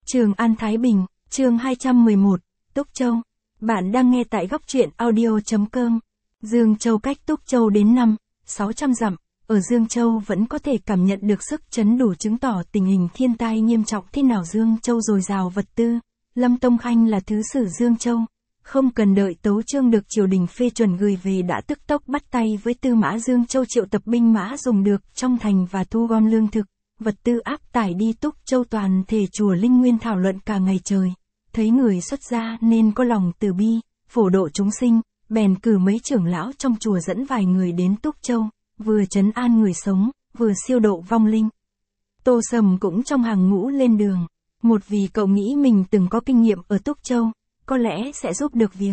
Trường An Thái Bình, chương 211, Túc Châu. Bạn đang nghe tại góc truyện audio.com. Dương Châu cách Túc Châu đến 500-600 dặm, ở Dương Châu vẫn có thể cảm nhận được sức chấn đủ chứng tỏ tình hình thiên tai nghiêm trọng thế nào. Dương Châu dồi dào vật tư, Lâm Tông Khanh là thứ sử Dương Châu. Không cần đợi tấu chương được triều đình phê chuẩn gửi về đã tức tốc bắt tay với Tư Mã Dương Châu triệu tập binh mã dùng được trong thành và thu gom lương thực, vật tư áp tải đi Túc Châu. Toàn thể chùa Linh Nguyên thảo luận cả ngày trời, thấy người xuất gia nên có lòng từ bi, phổ độ chúng sinh, bèn cử mấy trưởng lão trong chùa dẫn vài người đến Túc Châu, vừa trấn an người sống, vừa siêu độ vong linh. Tô Sầm cũng trong hàng ngũ lên đường, một vì cậu nghĩ mình từng có kinh nghiệm ở Túc Châu, có lẽ sẽ giúp được việc.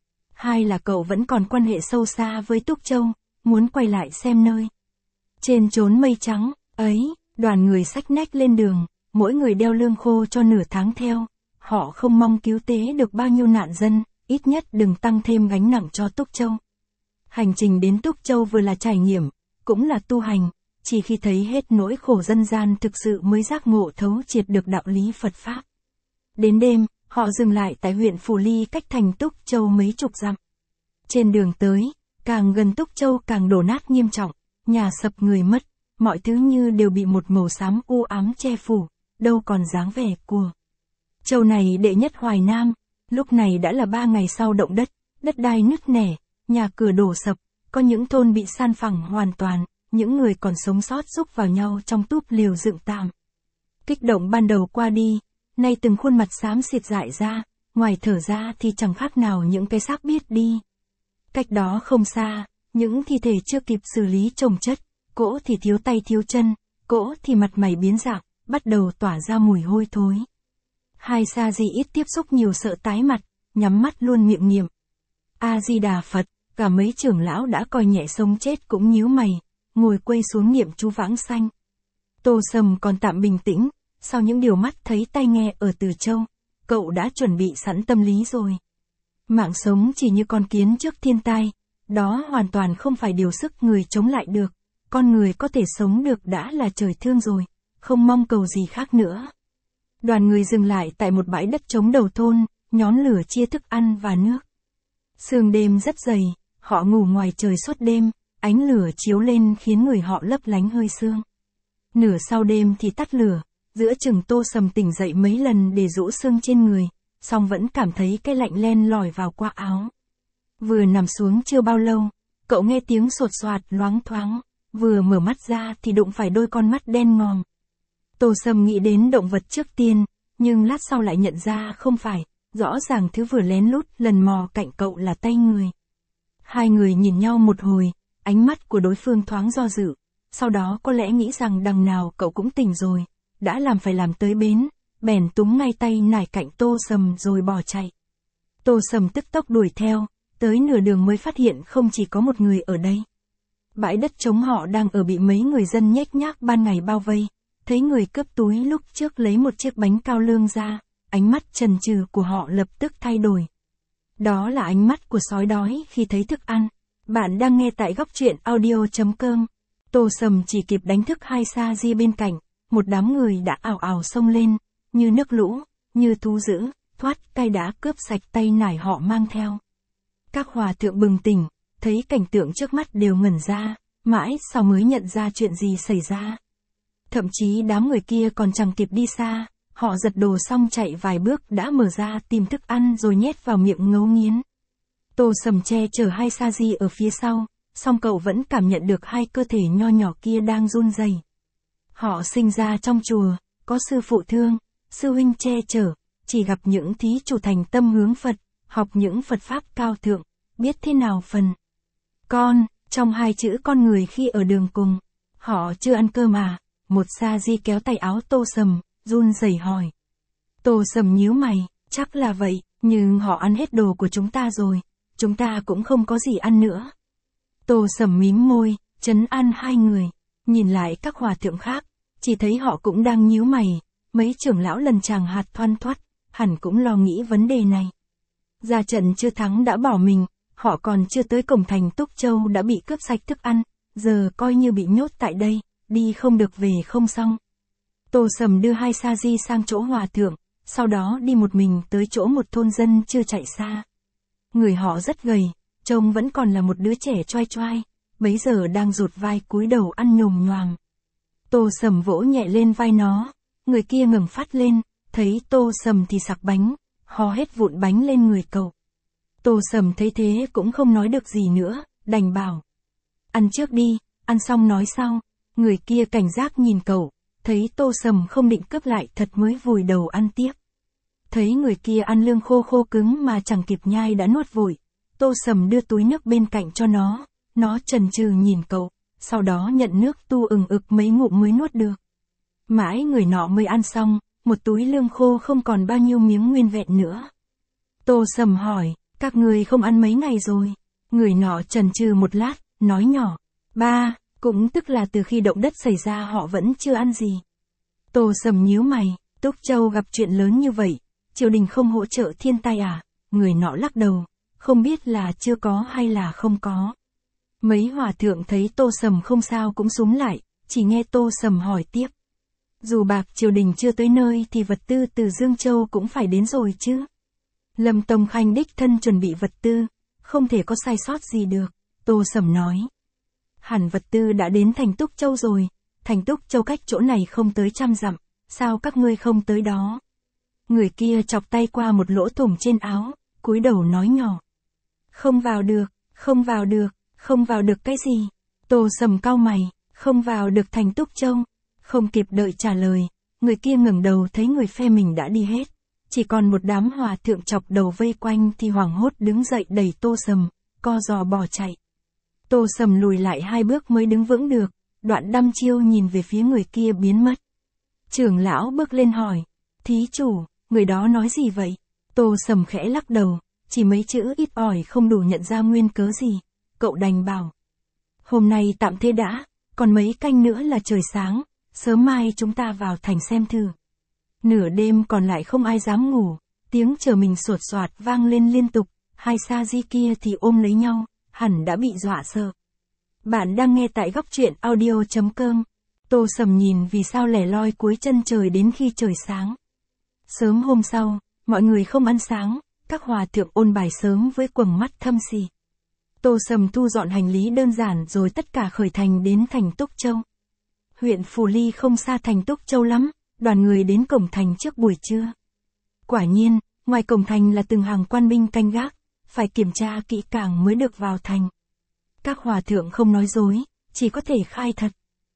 Hai là cậu vẫn còn quan hệ sâu xa với Túc Châu, muốn quay lại xem nơi trên chốn mây trắng ấy. Đoàn người xách nách lên đường, mỗi người đeo lương khô cho nửa tháng theo. Họ không mong cứu tế được bao nhiêu nạn dân, ít nhất đừng tăng thêm gánh nặng cho Túc Châu. Hành trình đến Túc Châu vừa là trải nghiệm, cũng là tu hành, chỉ khi thấy hết nỗi khổ dân gian thực sự mới giác ngộ thấu triệt được đạo lý Phật Pháp. Đến đêm, họ dừng lại tại huyện Phù Ly cách thành Túc Châu mấy chục dặm. Trên đường tới, càng gần Túc Châu càng đổ nát nghiêm trọng, nhà sập người mất. Mọi thứ như đều bị một màu xám u ám che phủ, đâu còn dáng vẻ của châu này đệ nhất Hoài Nam. Lúc này đã là 3 ngày sau động đất, đất đai nứt nẻ, nhà cửa đổ sập, có những thôn bị san phẳng hoàn toàn, những người còn sống sót xúc vào nhau trong túp lều dựng tạm. Kích động ban đầu qua đi, nay từng khuôn mặt xám xịt dại ra, ngoài thở ra thì chẳng khác nào những cái xác biết đi. Cách đó không xa, những thi thể chưa kịp xử lý chồng chất. Cỗ thì thiếu tay thiếu chân, cỗ thì mặt mày biến dạng, bắt đầu tỏa ra mùi hôi thối. Hai sa di ít tiếp xúc nhiều sợ tái mặt, nhắm mắt luôn miệng niệm A-di-đà Phật. Cả mấy trưởng lão đã coi nhẹ sống chết cũng nhíu mày, ngồi quây xuống niệm chú vãng sanh. Tô Sầm còn tạm bình tĩnh, sau những điều mắt thấy tai nghe ở Từ Châu, cậu đã chuẩn bị sẵn tâm lý rồi. Mạng sống chỉ như con kiến trước thiên tai, đó hoàn toàn không phải điều sức người chống lại được. Con người có thể sống được đã là trời thương rồi, không mong cầu gì khác nữa. Đoàn người dừng lại tại một bãi đất trống đầu thôn, nhón lửa chia thức ăn và nước. Sương đêm rất dày, họ ngủ ngoài trời suốt đêm, ánh lửa chiếu lên khiến người họ lấp lánh hơi sương. Nửa sau đêm thì tắt lửa, giữa chừng Tô Sầm tỉnh dậy mấy lần để rũ sương trên người, song vẫn cảm thấy cái lạnh len lỏi vào qua áo. Vừa nằm xuống chưa bao lâu, cậu nghe tiếng sột soạt loáng thoáng. Vừa mở mắt ra thì đụng phải đôi con mắt đen ngòm. Tô Sầm nghĩ đến động vật trước tiên, nhưng lát sau lại nhận ra không phải, rõ ràng thứ vừa lén lút lần mò cạnh cậu là tay người. Hai người nhìn nhau một hồi, ánh mắt của đối phương thoáng do dự, sau đó có lẽ nghĩ rằng đằng nào cậu cũng tỉnh rồi, đã làm phải làm tới bến, bèn túm ngay tay nải cạnh Tô Sầm rồi bỏ chạy. Tô Sầm tức tốc đuổi theo, tới nửa đường mới phát hiện không chỉ có một người ở đây. Bãi đất trống họ đang ở bị mấy người dân nhếch nhác ban ngày bao vây, thấy người cướp túi lúc trước lấy một chiếc bánh cao lương ra, ánh mắt chần chừ của họ lập tức thay đổi. Đó là ánh mắt của sói đói khi thấy thức ăn. Bạn đang nghe tại góc truyện audio.com. Tô Sầm chỉ kịp đánh thức hai sa di bên cạnh, một đám người đã ào ào xông lên, như nước lũ, như thú dữ, thoát cai đã cướp sạch tay nải họ mang theo. Các hòa thượng bừng tỉnh, thấy cảnh tượng trước mắt đều ngẩn ra, mãi sau mới nhận ra chuyện gì xảy ra. Thậm chí đám người kia còn chẳng kịp đi xa, họ giật đồ xong chạy vài bước đã mở ra tìm thức ăn rồi nhét vào miệng ngấu nghiến. Tô Sầm che chở hai sa di ở phía sau, song cậu vẫn cảm nhận được hai cơ thể nho nhỏ kia đang run rẩy. Họ sinh ra trong chùa, có sư phụ thương, sư huynh che chở, chỉ gặp những thí chủ thành tâm hướng Phật, học những Phật Pháp cao thượng, biết thế nào phần con, trong hai chữ con người khi ở đường cùng. Họ chưa ăn cơm à? Một sa di kéo tay áo Tô Sầm, run rẩy hỏi. Tô Sầm nhíu mày, chắc là vậy, nhưng họ ăn hết đồ của chúng ta rồi, chúng ta cũng không có gì ăn nữa. Tô Sầm mím môi, trấn an hai người, nhìn lại các hòa thượng khác, chỉ thấy họ cũng đang nhíu mày, mấy trưởng lão lần chàng hạt thoăn thoắt, hẳn cũng lo nghĩ vấn đề này. Ra trận chưa thắng đã bỏ mình. Họ còn chưa tới cổng thành Túc Châu đã bị cướp sạch thức ăn, giờ coi như bị nhốt tại đây, đi không được về không xong. Tô Sầm đưa hai sa di sang chỗ hòa thượng, sau đó đi một mình tới chỗ một thôn dân chưa chạy xa. Người họ rất gầy, trông vẫn còn là một đứa trẻ choai choai, bấy giờ đang rụt vai cúi đầu ăn nhồm nhoàm. Tô Sầm vỗ nhẹ lên vai nó, người kia ngẩng phát lên, thấy Tô Sầm thì sặc bánh, ho hết vụn bánh lên người cậu. Tô Sầm thấy thế cũng không nói được gì nữa, đành bảo. Ăn trước đi, ăn xong nói sau. Người kia cảnh giác nhìn cậu, thấy Tô Sầm không định cướp lại thật mới vùi đầu ăn tiếp. Thấy người kia ăn lương khô khô cứng mà chẳng kịp nhai đã nuốt vội. Tô Sầm đưa túi nước bên cạnh cho nó chần chừ nhìn cậu, sau đó nhận nước tu ừng ực mấy ngụm mới nuốt được. Mãi người nọ mới ăn xong, một túi lương khô không còn bao nhiêu miếng nguyên vẹn nữa. Tô Sầm hỏi, các người không ăn mấy ngày rồi? Người nọ chần chừ một lát, nói nhỏ, 3, cũng tức là từ khi động đất xảy ra họ vẫn chưa ăn gì. Tô Sầm nhíu mày, Túc Châu gặp chuyện lớn như vậy, triều đình không hỗ trợ thiên tai à? Người nọ lắc đầu, không biết là chưa có hay là không có. Mấy hòa thượng thấy Tô Sầm không sao cũng súm lại, chỉ nghe Tô Sầm hỏi tiếp. Dù bạc triều đình chưa tới nơi thì vật tư từ Dương Châu cũng phải đến rồi chứ. Lâm Tông Khanh đích thân chuẩn bị vật tư, không thể có sai sót gì được, Tô Sầm nói. Hẳn vật tư đã đến thành Túc Châu rồi, thành Túc Châu cách chỗ này không tới 100 dặm, sao các ngươi không tới đó? Người kia chọc tay qua một lỗ thủng trên áo, cúi đầu nói nhỏ. Không vào được, không vào được, không vào được cái gì? Tô Sầm cau mày, không vào được thành Túc Châu. Không kịp đợi trả lời, người kia ngẩng đầu thấy người phe mình đã đi hết. Chỉ còn một đám hòa thượng chọc đầu vây quanh thì hoảng hốt đứng dậy đẩy Tô Sầm, co giò bỏ chạy. Tô Sầm lùi lại 2 bước mới đứng vững được, Đoạn đăm chiêu nhìn về phía người kia biến mất. Trưởng lão bước lên hỏi, thí chủ, người đó nói gì vậy? Tô Sầm khẽ lắc đầu, chỉ mấy chữ ít ỏi không đủ nhận ra nguyên cớ gì. Cậu đành bảo, hôm nay tạm thế đã, còn mấy canh nữa là trời sáng, sớm mai chúng ta vào thành xem thử. Nửa đêm còn lại không ai dám ngủ, tiếng chờ mình sột soạt vang lên liên tục, hai sa di kia thì ôm lấy nhau, hẳn đã bị dọa sợ. Bạn đang nghe tại góc truyện audio.com. Tô Sầm nhìn vì sao lẻ loi cuối chân trời đến khi trời sáng. Sớm hôm sau, mọi người không ăn sáng, các hòa thượng ôn bài sớm với quầng mắt thâm sì. Tô Sầm thu dọn hành lý đơn giản rồi tất cả khởi thành đến thành Túc Châu. Huyện Phù Ly không xa thành Túc Châu lắm, đoàn người đến cổng thành trước buổi trưa. Quả nhiên, ngoài cổng thành là từng hàng quan binh canh gác, phải kiểm tra kỹ càng mới được vào thành. Các hòa thượng không nói dối, chỉ có thể khai thật.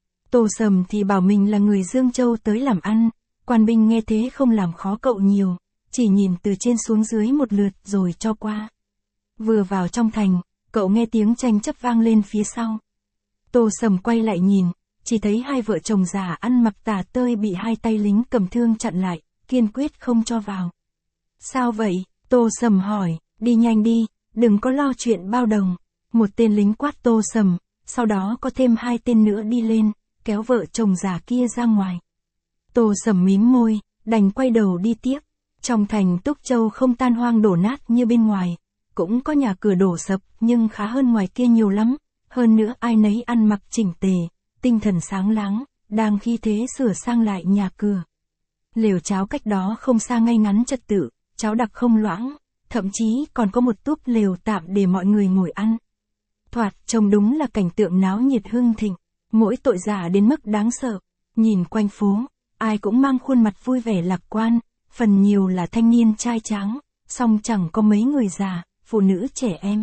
Tô Sầm thì bảo mình là người Dương Châu tới làm ăn, quan binh nghe thế không làm khó cậu nhiều, chỉ nhìn từ trên xuống dưới một lượt rồi cho qua. Vừa vào trong thành, cậu nghe tiếng tranh chấp vang lên phía sau. Tô Sầm quay lại nhìn, chỉ thấy hai vợ chồng già ăn mặc tả tơi bị hai tay lính cầm thương chặn lại, kiên quyết không cho vào. Sao vậy? Tô Sầm hỏi, đi nhanh đi, đừng có lo chuyện bao đồng. Một tên lính quát Tô Sầm, sau đó có thêm hai tên nữa đi lên, kéo vợ chồng già kia ra ngoài. Tô Sầm mím môi, đành quay đầu đi tiếp. Trong thành Túc Châu không tan hoang đổ nát như bên ngoài, cũng có nhà cửa đổ sập nhưng khá hơn ngoài kia nhiều lắm, hơn nữa ai nấy ăn mặc chỉnh tề, tinh thần sáng láng, đang khi thế sửa sang lại nhà cửa. Lều cháo cách đó không xa ngay ngắn trật tự, cháo đặc không loãng, thậm chí còn có một túp lều tạm để mọi người ngồi ăn. Thoạt trông đúng là cảnh tượng náo nhiệt hưng thịnh, mỗi tội giả đến mức đáng sợ. Nhìn quanh phố, ai cũng mang khuôn mặt vui vẻ lạc quan, phần nhiều là thanh niên trai tráng, song chẳng có mấy người già, phụ nữ trẻ em.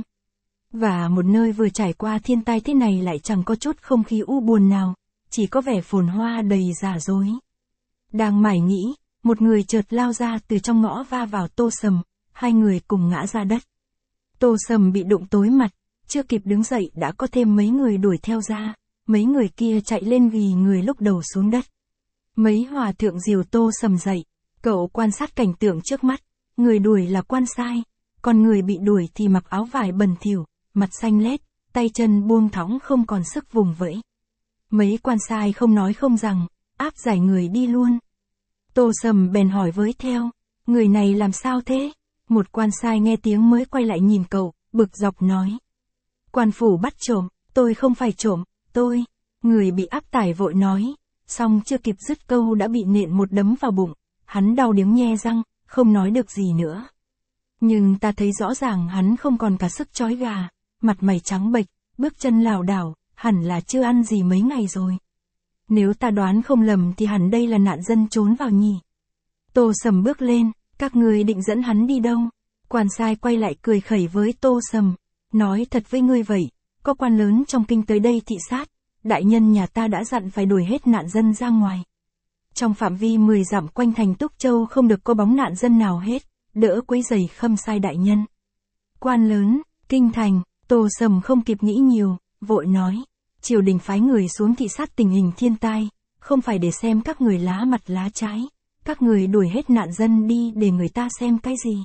Và một nơi vừa trải qua thiên tai thế này lại chẳng có chút không khí u buồn nào, chỉ có vẻ phồn hoa đầy giả dối. Đang mải nghĩ, một người chợt lao ra từ trong ngõ va vào Tô Sầm, hai người cùng ngã ra đất. Tô Sầm bị đụng tối mặt, chưa kịp đứng dậy đã có thêm mấy người đuổi theo ra, mấy người kia chạy lên ghì người lúc đầu xuống đất. Mấy hòa thượng dìu Tô Sầm dậy, cậu quan sát cảnh tượng trước mắt, người đuổi là quan sai, còn người bị đuổi thì mặc áo vải bẩn thỉu, mặt xanh lét, tay chân buông thõng không còn sức vùng vẫy. Mấy quan sai không nói không rằng, áp giải người đi luôn. Tô Sầm bèn hỏi với theo, người này làm sao thế? Một quan sai nghe tiếng mới quay lại nhìn cậu, bực dọc nói. Quan phủ bắt trộm, tôi không phải trộm, tôi. Người bị áp tải vội nói, xong chưa kịp dứt câu đã bị nện một đấm vào bụng, hắn đau điếng nhe răng, không nói được gì nữa. Nhưng ta thấy rõ ràng hắn không còn cả sức chói gà, mặt mày trắng bệch, bước chân lảo đảo, hẳn là chưa ăn gì mấy ngày rồi. Nếu ta đoán không lầm thì hẳn đây là nạn dân trốn vào nhỉ. Tô Sầm bước lên, các ngươi định dẫn hắn đi đâu? Quan sai quay lại cười khẩy với Tô Sầm, nói thật với ngươi vậy, có quan lớn trong kinh tới đây thị sát, đại nhân nhà ta đã dặn phải đuổi hết nạn dân ra ngoài. Trong phạm vi 10 dặm quanh thành Túc Châu không được có bóng nạn dân nào hết, đỡ quấy rầy Khâm sai đại nhân. Quan lớn, kinh thành, Tô Sầm không kịp nghĩ nhiều, vội nói, triều đình phái người xuống thị sát tình hình thiên tai, không phải để xem các người lá mặt lá trái, các người đuổi hết nạn dân đi để người ta xem cái gì.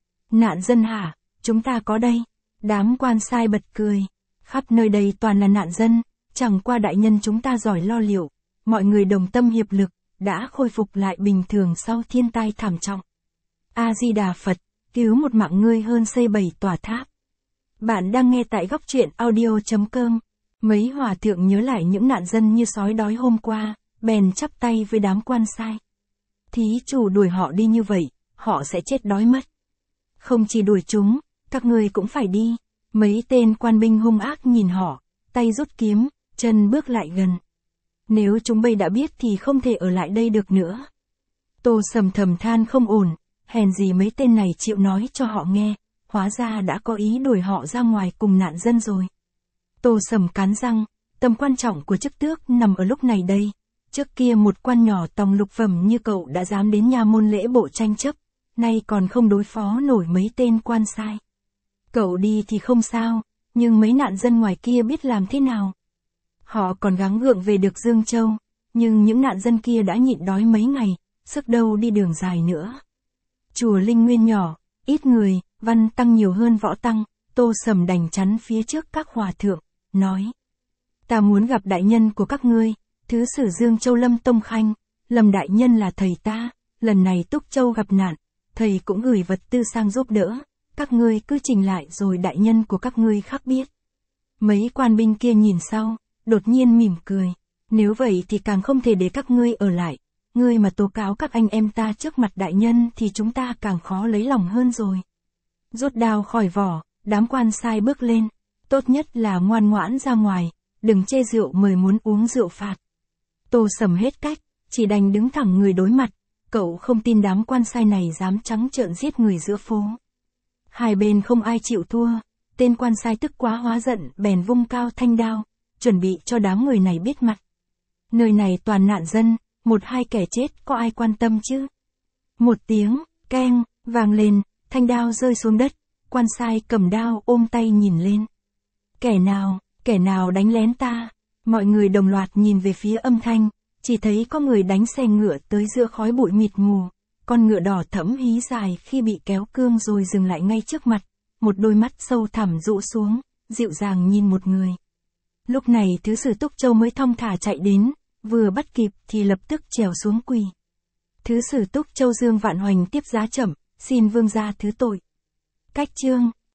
Nạn dân hả, chúng ta có đây. Đám quan sai bật cười, khắp nơi đây toàn là nạn dân, chẳng qua đại nhân chúng ta giỏi lo liệu, mọi người đồng tâm hiệp lực, đã khôi phục lại bình thường sau thiên tai thảm trọng. A-di-đà Phật, cứu một mạng ngươi hơn xây 7 tòa tháp. Bạn đang nghe tại góc truyện audio.com. Mấy hòa thượng nhớ lại những nạn dân như sói đói hôm qua, bèn chắp tay với đám quan sai. Thí chủ đuổi họ đi như vậy, họ sẽ chết đói mất. Không chỉ đuổi chúng, các ngươi cũng phải đi. Mấy tên quan binh hung ác nhìn họ, tay rút kiếm, chân bước lại gần. Nếu chúng bây đã biết thì không thể ở lại đây được nữa. Tô Sầm thầm than không ổn, hèn gì mấy tên này chịu nói cho họ nghe, hóa ra đã có ý đuổi họ ra ngoài cùng nạn dân rồi. Tô Sầm cắn răng, tầm quan trọng của chức tước nằm ở lúc này đây. Trước kia một quan nhỏ tòng lục phẩm như cậu đã dám đến nha môn lễ bộ tranh chấp, nay còn không đối phó nổi mấy tên quan sai. Cậu đi thì không sao, nhưng mấy nạn dân ngoài kia biết làm thế nào? Họ còn gắng gượng về được Dương Châu, nhưng những nạn dân kia đã nhịn đói mấy ngày, sức đâu đi đường dài nữa. Chùa Linh Nguyên nhỏ, ít người, văn tăng nhiều hơn võ tăng, Tô Sầm đành chắn phía trước các hòa thượng, nói. Ta muốn gặp đại nhân của các ngươi, Thứ sử Dương Châu Lâm Tông Khanh, Lâm đại nhân là thầy ta, lần này Túc Châu gặp nạn, thầy cũng gửi vật tư sang giúp đỡ, các ngươi cứ trình lại rồi đại nhân của các ngươi khắc biết. Mấy quan binh kia nhìn sau, đột nhiên mỉm cười, nếu vậy thì càng không thể để các ngươi ở lại, ngươi mà tố cáo các anh em ta trước mặt đại nhân thì chúng ta càng khó lấy lòng hơn rồi. Rút đao khỏi vỏ, đám quan sai bước lên, tốt nhất là ngoan ngoãn ra ngoài, đừng chê rượu mời muốn uống rượu phạt. Tô Sầm hết cách, chỉ đành đứng thẳng người đối mặt, cậu không tin đám quan sai này dám trắng trợn giết người giữa phố. Hai bên không ai chịu thua, tên quan sai tức quá hóa giận bèn vung cao thanh đao, chuẩn bị cho đám người này biết mặt. Nơi này toàn nạn dân, một hai kẻ chết có ai quan tâm chứ? Một tiếng, keng, vang lên, thanh đao rơi xuống đất, quan sai cầm đao ôm tay nhìn lên. Kẻ nào đánh lén ta? Mọi người đồng loạt nhìn về phía âm thanh, chỉ thấy có người đánh xe ngựa tới giữa khói bụi mịt mù, con ngựa đỏ thẫm hí dài khi bị kéo cương rồi dừng lại ngay trước mặt, một đôi mắt sâu thẳm rũ xuống, dịu dàng nhìn một người. Lúc này thứ sử Túc Châu mới thong thả chạy đến, vừa bắt kịp thì lập tức trèo xuống quỳ. Thứ sử Túc Châu Dương Vạn Hoành tiếp giá chậm, xin vương gia thứ tội. Cách chương